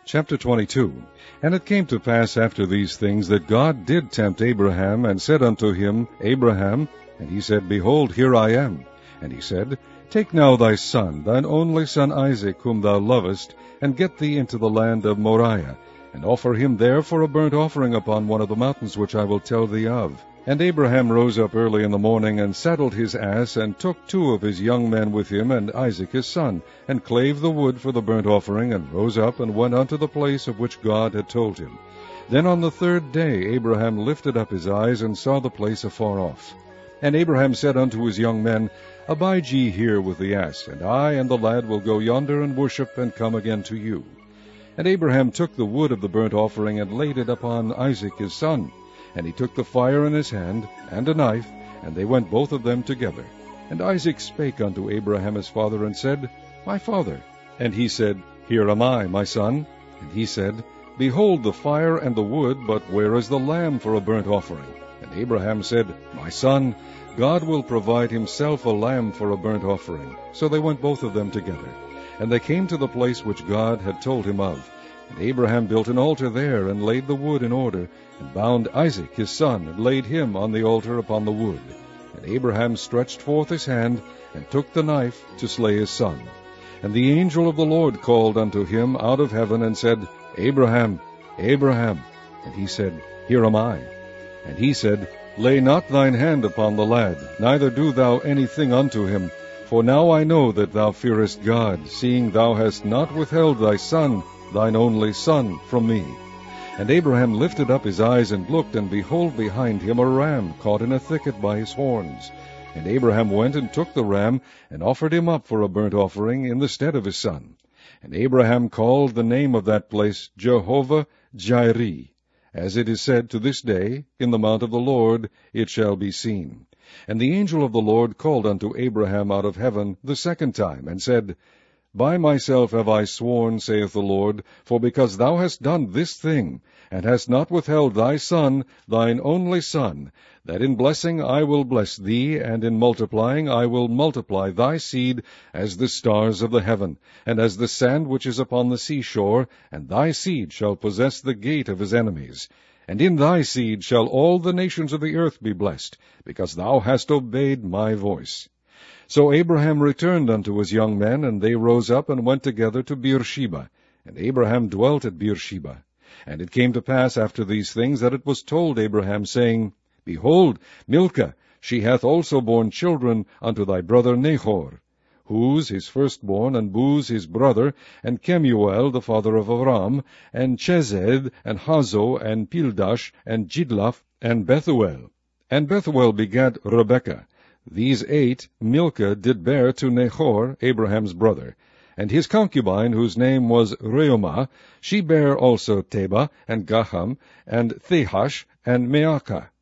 Chapter 22. And it came to pass after these things that God did tempt Abraham, and said unto him, Abraham. And he said, Behold, here I am. And he said, Take now thy son, thine only son Isaac, whom thou lovest, and get thee into the land of Moriah, and offer him there for a burnt offering upon one of the mountains which I will tell thee of. And Abraham rose up early in the morning, and saddled his ass, and took 2 of his young men with him, and Isaac his son, and clave the wood for the burnt offering, and rose up, and went unto the place of which God had told him. Then on the 3rd day Abraham lifted up his eyes, and saw the place afar off. And Abraham said unto his young men, Abide ye here with the ass, and I and the lad will go yonder and worship, and come again to you. And Abraham took the wood of the burnt offering, and laid it upon Isaac his son. And he took the fire in his hand, and a knife, and they went both of them together. And Isaac spake unto Abraham his father, and said, My father. And he said, Here am I, my son. And he said, Behold the fire and the wood, but where is the lamb for a burnt offering? And Abraham said, My son, God will provide himself a lamb for a burnt offering. So they went both of them together. And they came to the place which God had told him of. And Abraham built an altar there, and laid the wood in order, and bound Isaac his son, and laid him on the altar upon the wood. And Abraham stretched forth his hand, and took the knife to slay his son. And the angel of the Lord called unto him out of heaven, and said, Abraham, Abraham. And he said, Here am I. And he said, Lay not thine hand upon the lad, neither do thou anything unto him. For now I know that thou fearest God, seeing thou hast not withheld thy son, thine only son, from me. And Abraham lifted up his eyes, and looked, and behold behind him a ram caught in a thicket by his horns. And Abraham went and took the ram, and offered him up for a burnt offering in the stead of his son. And Abraham called the name of that place Jehovah-Jireh. As it is said to this day, In the mount of the Lord it shall be seen. And the angel of the Lord called unto Abraham out of heaven the 2nd time, and said, By myself have I sworn, saith the Lord, for because thou hast done this thing, and hast not withheld thy son, thine only son, that in blessing I will bless thee, and in multiplying I will multiply thy seed as the stars of the heaven, and as the sand which is upon the seashore, and thy seed shall possess the gate of his enemies. And in thy seed shall all the nations of the earth be blessed, because thou hast obeyed my voice. So Abraham returned unto his young men, and they rose up and went together to Beersheba. And Abraham dwelt at Beersheba. And it came to pass after these things that it was told Abraham, saying, Behold, Milcah, she hath also borne children unto thy brother Nahor, Huz his firstborn, and Buz his brother, and Kemuel the father of Aram, and Chesed, and Hazo, and Pildash, and Jidlaph, and Bethuel. And Bethuel begat Rebekah. These 8 Milcah did bear to Nahor, Abraham's brother. And his concubine, whose name was Reumah, she bare also Tebah, and Gaham, and Thehash, and Maacah.